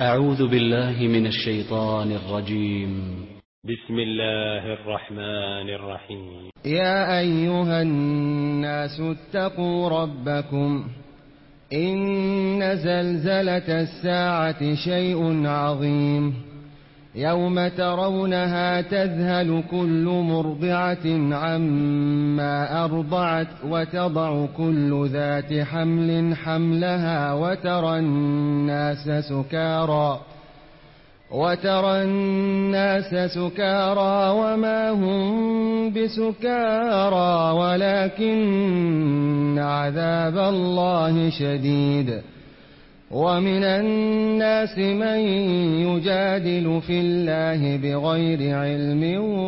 أعوذ بالله من الشيطان الرجيم. بسم الله الرحمن الرحيم. يا أيها الناس اتقوا ربكم إن زلزلة الساعة شيء عظيم يوم ترونها تذهل كل مرضعة عما أرضعت وتضع كل ذات حمل حملها وترى الناس سكارى وما هم بسكارى ولكن عذاب الله شديد. ومن الناس من يجادل في الله بغير علم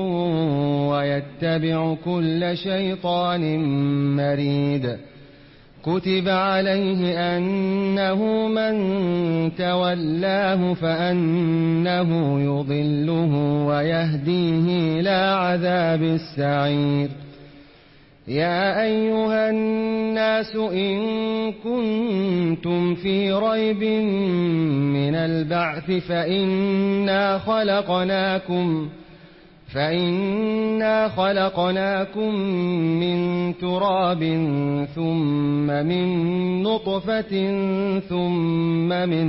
ويتبع كل شيطان مريد. كتب عليه أنه من تولاه فأنه يضله ويهديه إلى عذاب السعير. يا أيها الناس إن كنتم في ريب من البعث فإنا خلقناكم من تراب ثم من نطفة ثم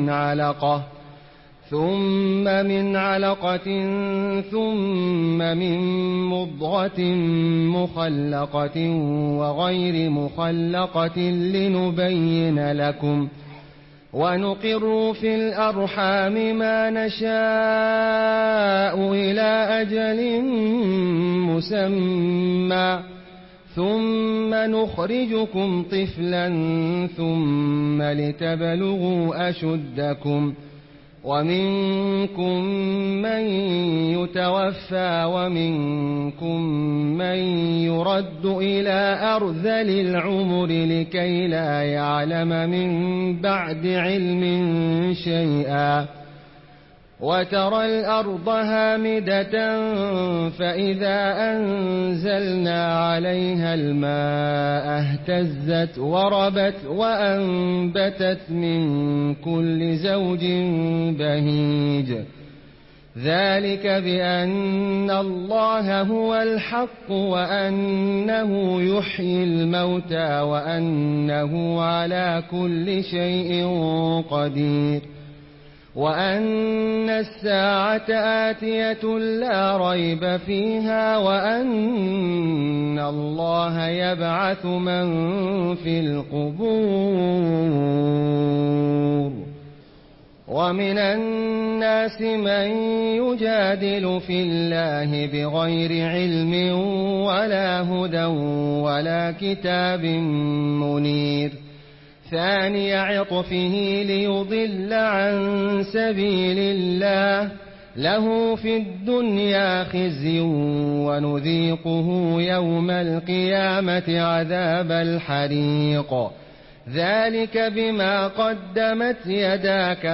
من علقة ثم من مضغة مخلقة وغير مخلقة لنبين لكم ونقر في الأرحام ما نشاء إلى أجل مسمى ثم نخرجكم طفلا ثم لتبلغوا أشدكم ومنكم من يتوفى ومنكم من يرد إلى أرذل العمر لكي لا يعلم من بعد علم شيئا. وترى الأرض هامدة فإذا أنزلنا عليها الماء اهتزت وربت وأنبتت من كل زوج بهيج. ذلك بأن الله هو الحق وأنه يحيي الموتى وأنه على كل شيء قدير وأن الساعة آتية لا ريب فيها وأن الله يبعث من في القبور. ومن الناس من يجادل في الله بغير علم ولا هدى ولا كتاب منير. ثاني عطفه ليضل عن سبيل الله له في الدنيا خزي ونذيقه يوم القيامة عذاب الحريق. ذلك بما قدمت يداك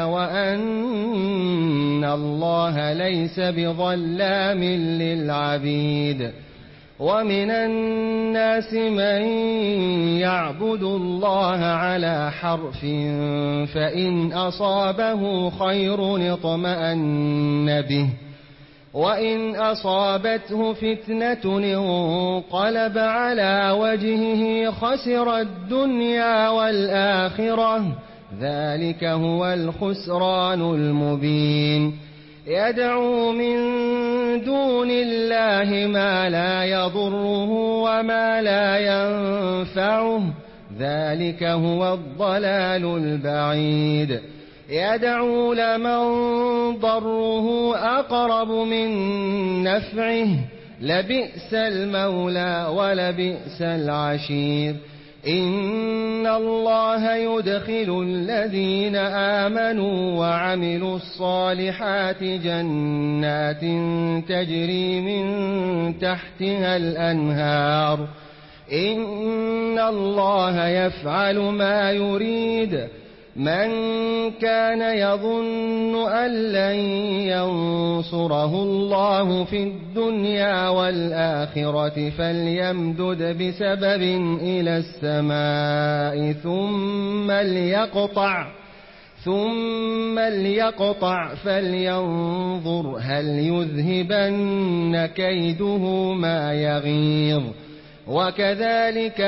وأن الله ليس بظلام للعبيد. ومن الناس من يعبد الله على حرف فإن أصابه خير اطمأن به وإن أصابته فتنة انقلب على وجهه خسر الدنيا والآخرة. ذلك هو الخسران المبين. يدعو من دون الله ما لا يضره وما لا ينفعه. ذلك هو الضلال البعيد. يدعو لمن ضره أقرب من نفعه لبئس المولى ولبئس العشير. إن الله يدخل الذين آمنوا وعملوا الصالحات جنات تجري من تحتها الأنهار. إن الله يفعل ما يريد. من كان يظن أن لن ينصره الله في الدنيا والآخرة فليمدد بسبب إلى السماء ثم ليقطع فلينظر هل يذهبن كيده ما يغيظ وكذلك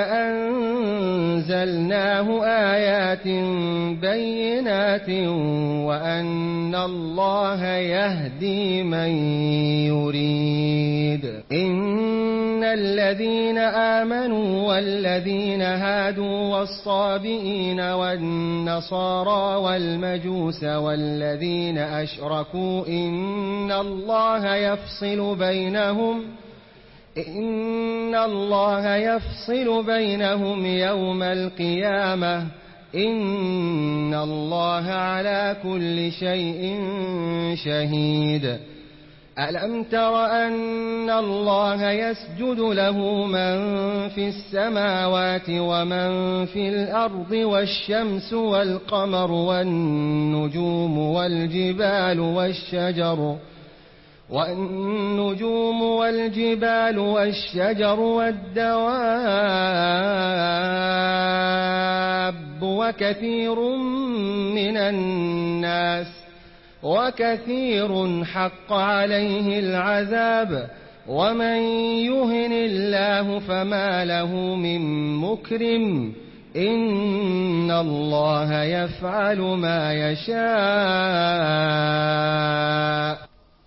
أنزلناه آيات بينات وأن الله يهدي من يريد. إن الذين آمنوا والذين هادوا والصابئين والنصارى والمجوس والذين أشركوا إن الله يفصل بينهم يوم القيامة إن الله على كل شيء شهيد. ألم تر أن الله يسجد له من في السماوات ومن في الأرض والشمس والقمر والنجوم والجبال والشجر والدواب وكثير حق عليه العذاب ومن يهن الله فما له من مكرم إن الله يفعل ما يشاء.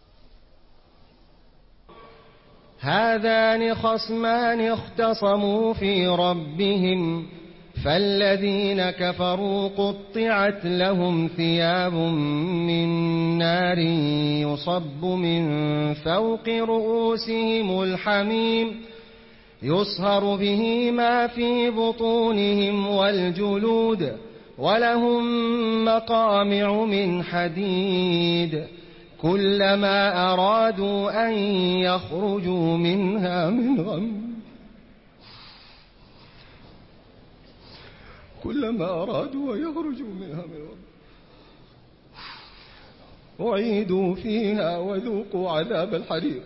هذان خصمان اختصموا في ربهم فالذين كفروا قطعت لهم ثياب من نار يصب من فوق رؤوسهم الحميم يصهر به ما في بطونهم والجلود ولهم مقامع من حديد كلما أرادوا أن يخرجوا منها من غم أعيدوا فيها وذوقوا عذاب الحريق.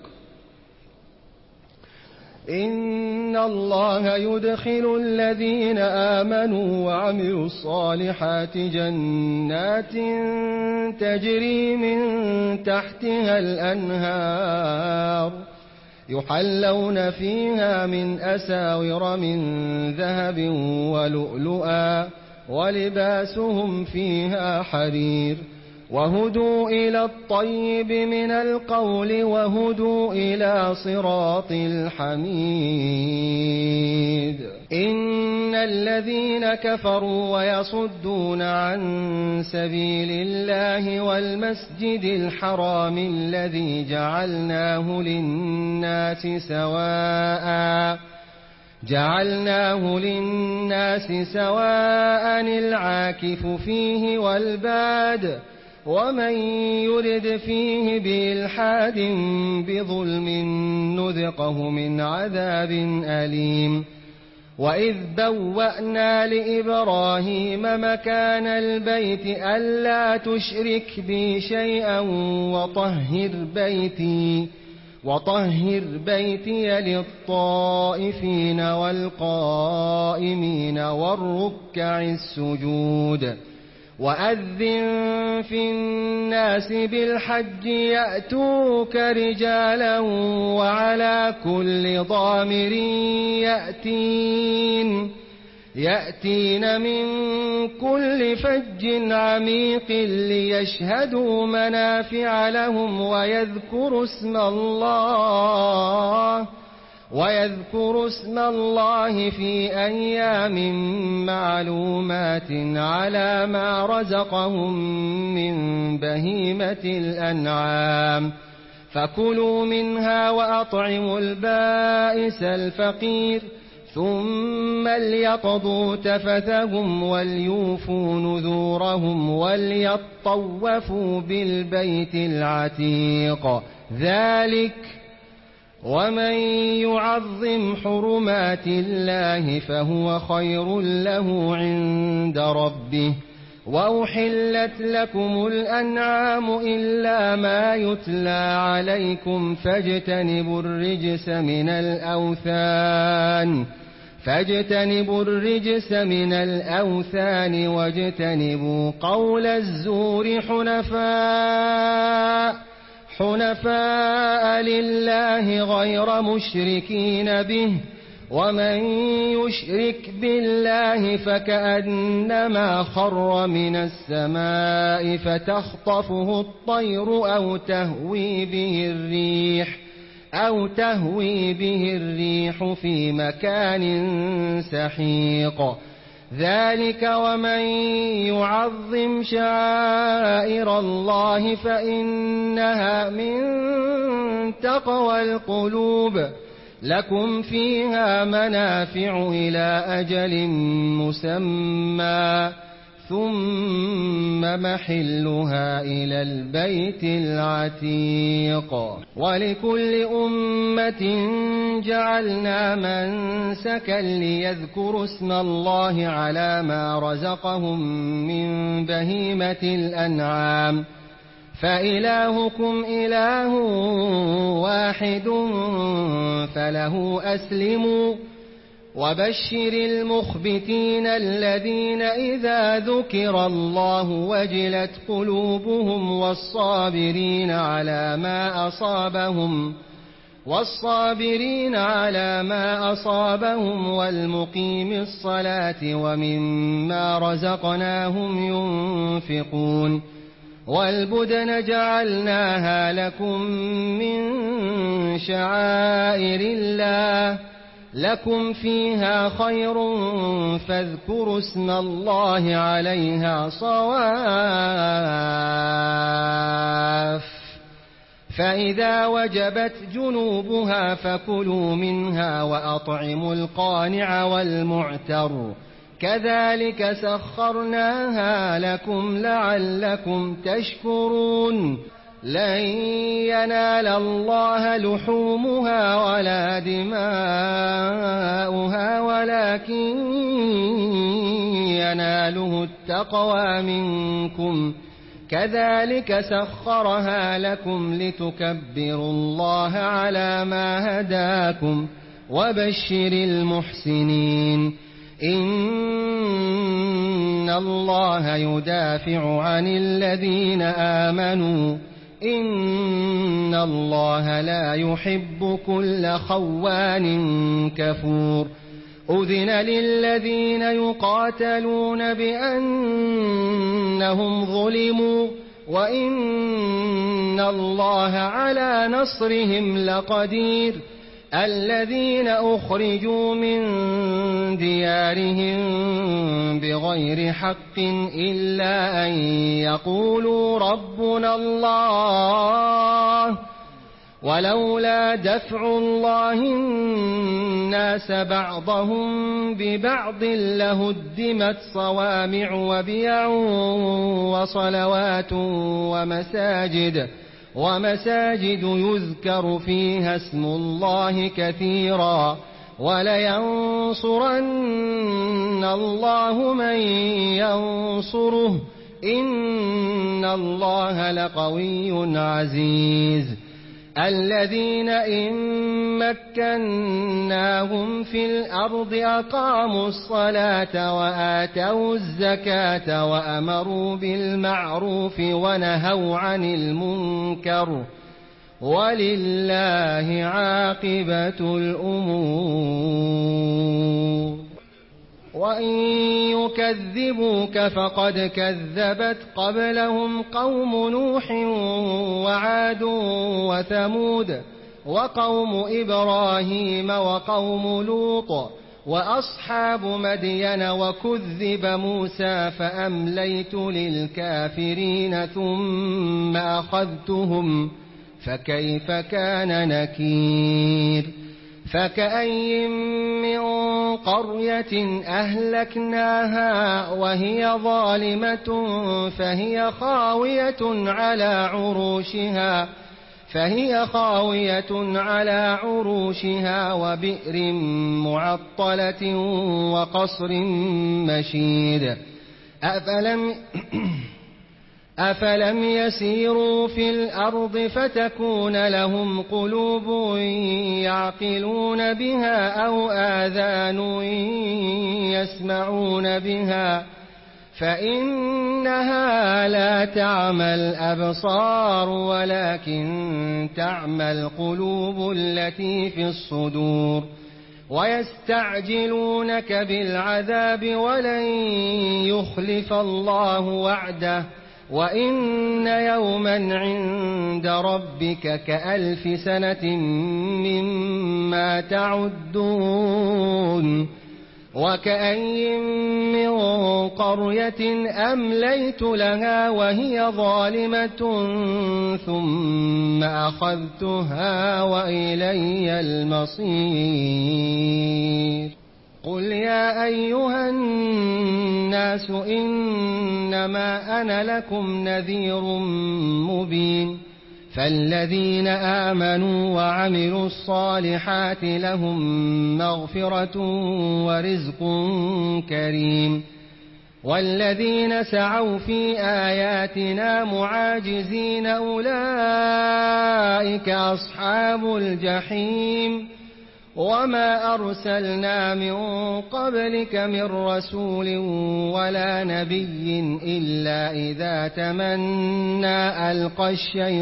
إن الله يدخل الذين آمنوا وعملوا الصالحات جنات تجري من تحتها الأنهار يحلون فيها من أساور من ذهب ولؤلؤا ولباسهم فيها حرير وهدوا إلى الطيب من القول وهدوا إلى صراط الحميد. إن الذين كفروا ويصدون عن سبيل الله والمسجد الحرام الذي جعلناه للناس سواء العاكف فيه والباد ومن يرد فيه بإلحاد بظلم نذقه من عذاب أليم. وإذ بوأنا لإبراهيم مكان البيت ألا تشرك بي شيئا وطهر بيتي للطائفين والقائمين والركع السجود. وأذن في الناس بالحج يأتوك رجالا وعلى كل ضامر يأتين من كل فج عميق ليشهدوا منافع لهم ويذكروا اسم الله في أيام معلومات على ما رزقهم من بهيمة الأنعام فكلوا منها وأطعموا البائس الفقير ثم ليقضوا تفثهم وليوفوا نذورهم وليطوفوا بالبيت العتيق. ذلك ومن يعظم حرمات الله فهو خير له عند ربه. وأحلت لكم الأنعام إلا ما يتلى عليكم فاجتنبوا الرجس من الأوثان فاجتنبوا الرجس من الأوثان واجتنبوا قول الزور حنفاء لله غير مشركين به ومن يشرك بالله فكأنما خر من السماء فتخطفه الطير أو تهوي به الريح في مكان سحيق ذلك ومن يعظم شعائر الله فإنها من تقوى القلوب لكم فيها منافع إلى أجل مسمى ثم محلها إلى البيت العتيق ولكل أمة جعلنا منسكا ليذكروا اسم الله على ما رزقهم من بهيمة الأنعام فإلهكم إله واحد فله أسلموا وبشر المخبتين الذين إذا ذكر الله وجلت قلوبهم والصابرين على ما أصابهم والمقيم الصلاة ومما رزقناهم ينفقون والبدن جعلناها لكم من شعائر الله لكم فيها خير فاذكروا اسم الله عليها صواف فإذا وجبت جنوبها فكلوا منها وأطعموا القانع والمعتر كذلك سخرناها لكم لعلكم تشكرون لن ينال الله لحومها ولا دماؤها ولكن يناله التقوى منكم كذلك سخرها لكم لتكبروا الله على ما هداكم وبشر المحسنين إن الله يدافع عن الذين آمنوا إن الله لا يحب كل خوان كفور أذن للذين يقاتلون بأنهم ظلموا وإن الله على نصرهم لقدير الذين أخرجوا من ديارهم بغير حق إلا أن يقولوا ربنا الله ولولا دفع الله الناس بعضهم ببعض لهدمت صوامع وبيع وصلوات ومساجد يذكر فيها اسم الله كثيرا ولينصرن الله من ينصره إن الله لقوي عزيز الذين إن مكناهم في الأرض أقاموا الصلاة وآتوا الزكاة وأمروا بالمعروف ونهوا عن المنكر ولله عاقبة الأمور وإن يكذبوك فقد كذبت قبلهم قوم نوح وعاد وثمود وقوم إبراهيم وقوم لوط وأصحاب مدين وكذب موسى فأمليت للكافرين ثم أخذتهم فكيف كان نكير فكأي من قرية أهلكناها وهي ظالمة فهي خاوية على عروشها وبئر معطلة أفلم يسيروا في الأرض فتكون لهم قلوب يعقلون بها أو آذان يسمعون بها فإنها لا تعمى الأبصار ولكن تعمى القلوب التي في الصدور ويستعجلونك بالعذاب ولن يخلف الله وعده وإن يوما عند ربك كألف سنة مما تعدون وكأي من قرية أمليت لها وهي ظالمة ثم أخذتها وإلي المصير قل يا أيها الناس إنما أنا لكم نذير مبين فالذين آمنوا وعملوا الصالحات لهم مغفرة ورزق كريم والذين سعوا في آياتنا معاجزين أولئك أصحاب الجحيم وما أرسلنا من قبلك من رسول ولا نبي إلا إذا تمنى ألقى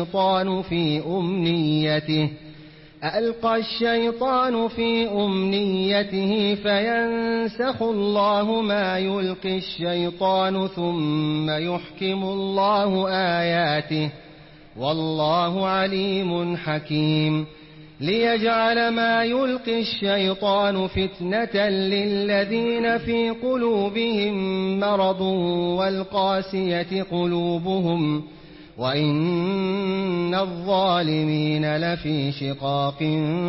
الشيطان في أمنيته فينسخ الله ما يلقي الشيطان ثم يحكم الله آياته والله عليم حكيم ليجعل ما يلقي الشيطان فتنة للذين في قلوبهم مرض والقاسية قلوبهم وإن الظالمين لفي شقاق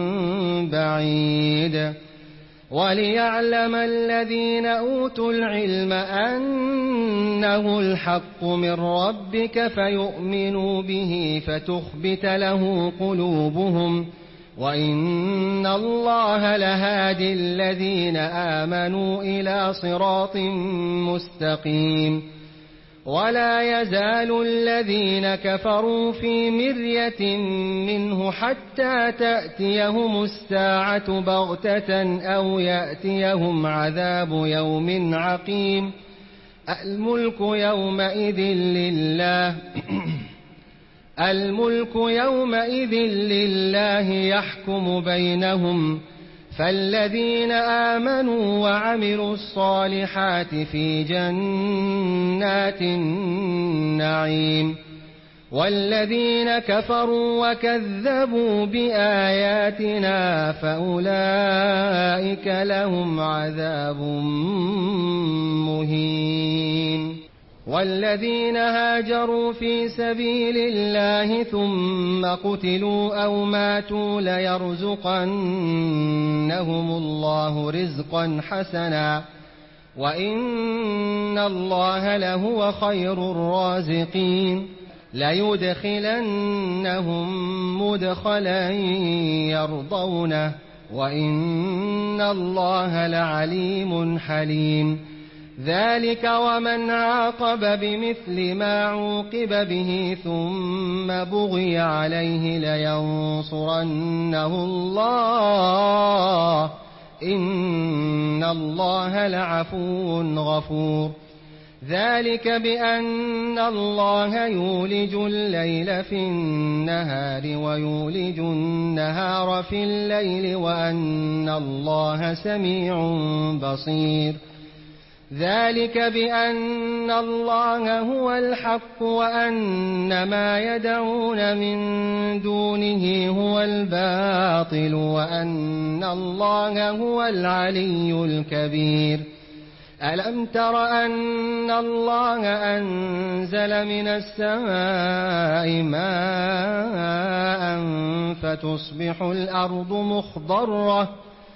بعيد وليعلم الذين أوتوا العلم أنه الحق من ربك فيؤمنوا به فتخبت له قلوبهم وإن الله لهادي الذين آمنوا إلى صراط مستقيم ولا يزال الذين كفروا في مرية منه حتى تأتيهم الساعة بغتة أو يأتيهم عذاب يوم عقيم الملك يومئذ لله يحكم بينهم فالذين آمنوا وعملوا الصالحات في جنات النعيم والذين كفروا وكذبوا بآياتنا فأولئك لهم عذاب مهين والذين هاجروا في سبيل الله ثم قتلوا أو ماتوا ليرزقنهم الله رزقا حسنا وإن الله لهو خير الرازقين ليدخلنهم مدخلا يرضونه وإن الله لعليم حليم ذلك ومن عاقب بمثل ما عوقب به ثم بغي عليه لينصرنه الله إن الله لعفو غفور ذلك بأن الله يولج الليل في النهار ويولج النهار في الليل وأن الله سميع بصير ذلك بأن الله هو الحق وأن ما يدعون من دونه هو الباطل وأن الله هو العلي الكبير ألم تر أن الله أنزل من السماء ماء فتصبح الأرض مخضرة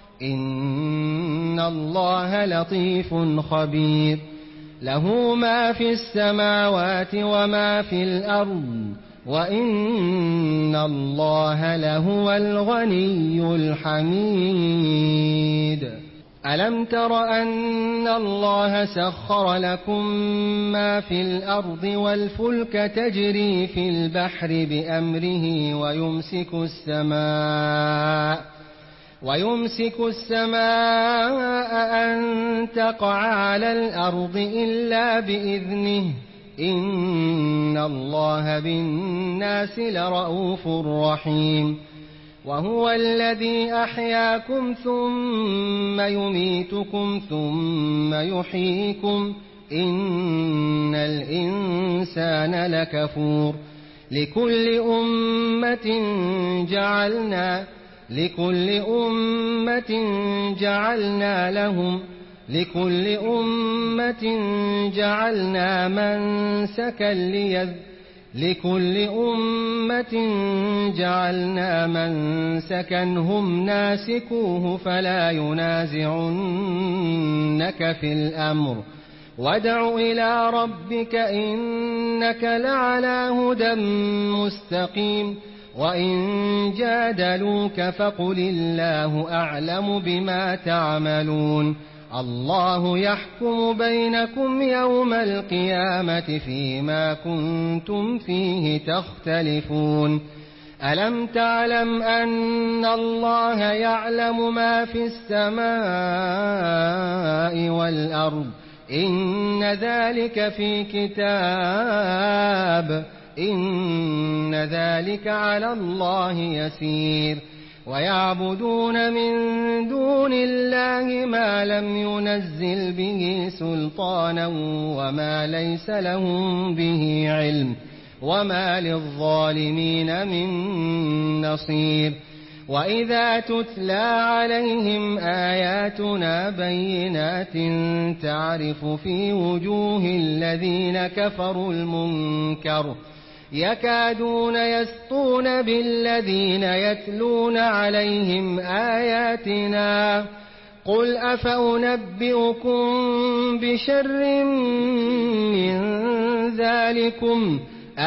إن الله لطيف خبير له ما في السماوات وما في الأرض وإن الله لهو الغني الحميد ألم تر أن الله سخر لكم ما في الأرض والفلك تجري في البحر بأمره ويمسك السماء أن تقع على الأرض إلا بإذنه إن الله بالناس لرءوف رحيم وهو الذي أحياكم ثم يميتكم ثم يحييكم إن الإنسان لكفور لكل أمة جعلنا منسكا هم ناسكوه فلا ينازعنك في الأمر وادع إلى ربك إنك لعلى هدى مستقيم وإن جادلوك فقل الله أعلم بما تعملون الله يحكم بينكم يوم القيامة فيما كنتم فيه تختلفون ألم تعلم أن الله يعلم ما في السماء والأرض إن ذلك في كتاب إن ذلك على الله يسير ويعبدون من دون الله ما لم ينزل به سلطانا وما ليس لهم به علم وما للظالمين من نصير وإذا تتلى عليهم آياتنا بينات تعرف في وجوه الذين كفروا المنكر يكادون يسطون بالذين يتلون عليهم آياتنا قل أفأنبئكم بشر من ذلكم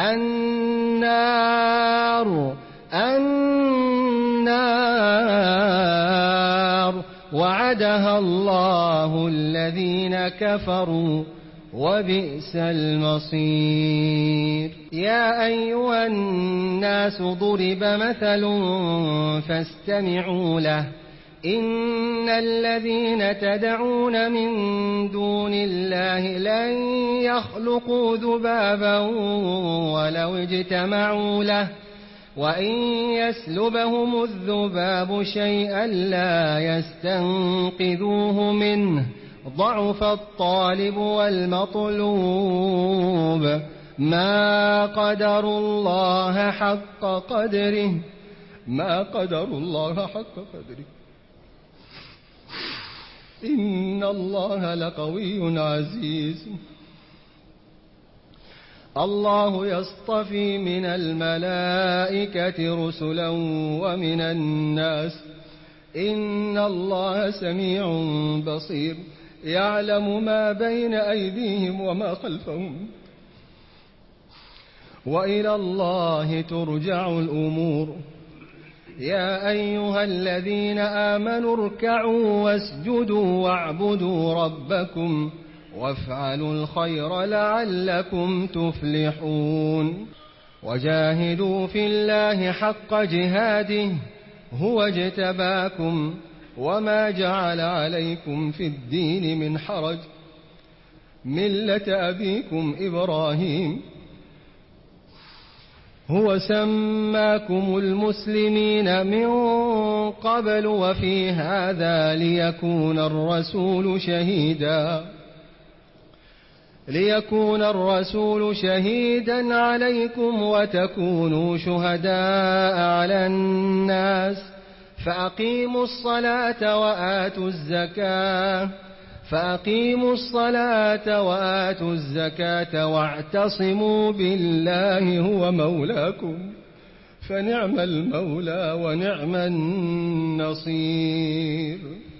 النار وعدها الله الذين كفروا وبئس المصير يا أيها الناس ضرب مثل فاستمعوا له إن الذين تدعون من دون الله لن يخلقوا ذبابا ولو اجتمعوا له وإن يسلبهم الذباب شيئا لا يستنقذوه منه ضعف الطالب والمطلوب ما قدروا الله حق قدره إن الله لقوي عزيز الله يصطفي من الملائكة رسلا ومن الناس إن الله سميع بصير يعلم ما بين أيديهم وما خلفهم وإلى الله ترجع الأمور يا أيها الذين آمنوا اركعوا واسجدوا واعبدوا ربكم وافعلوا الخير لعلكم تفلحون وجاهدوا في الله حق جهاده هو اجتباكم وما جعل عليكم في الدين من حرج ملة أبيكم إبراهيم هو سماكم المسلمين من قبل وفي هذا ليكون الرسول شهيدا عليكم وتكونوا شهداء على الناس فأقيموا الصلاة وآتوا الزكاة واعتصموا بالله هو مولاكم فنعم المولى ونعم النصير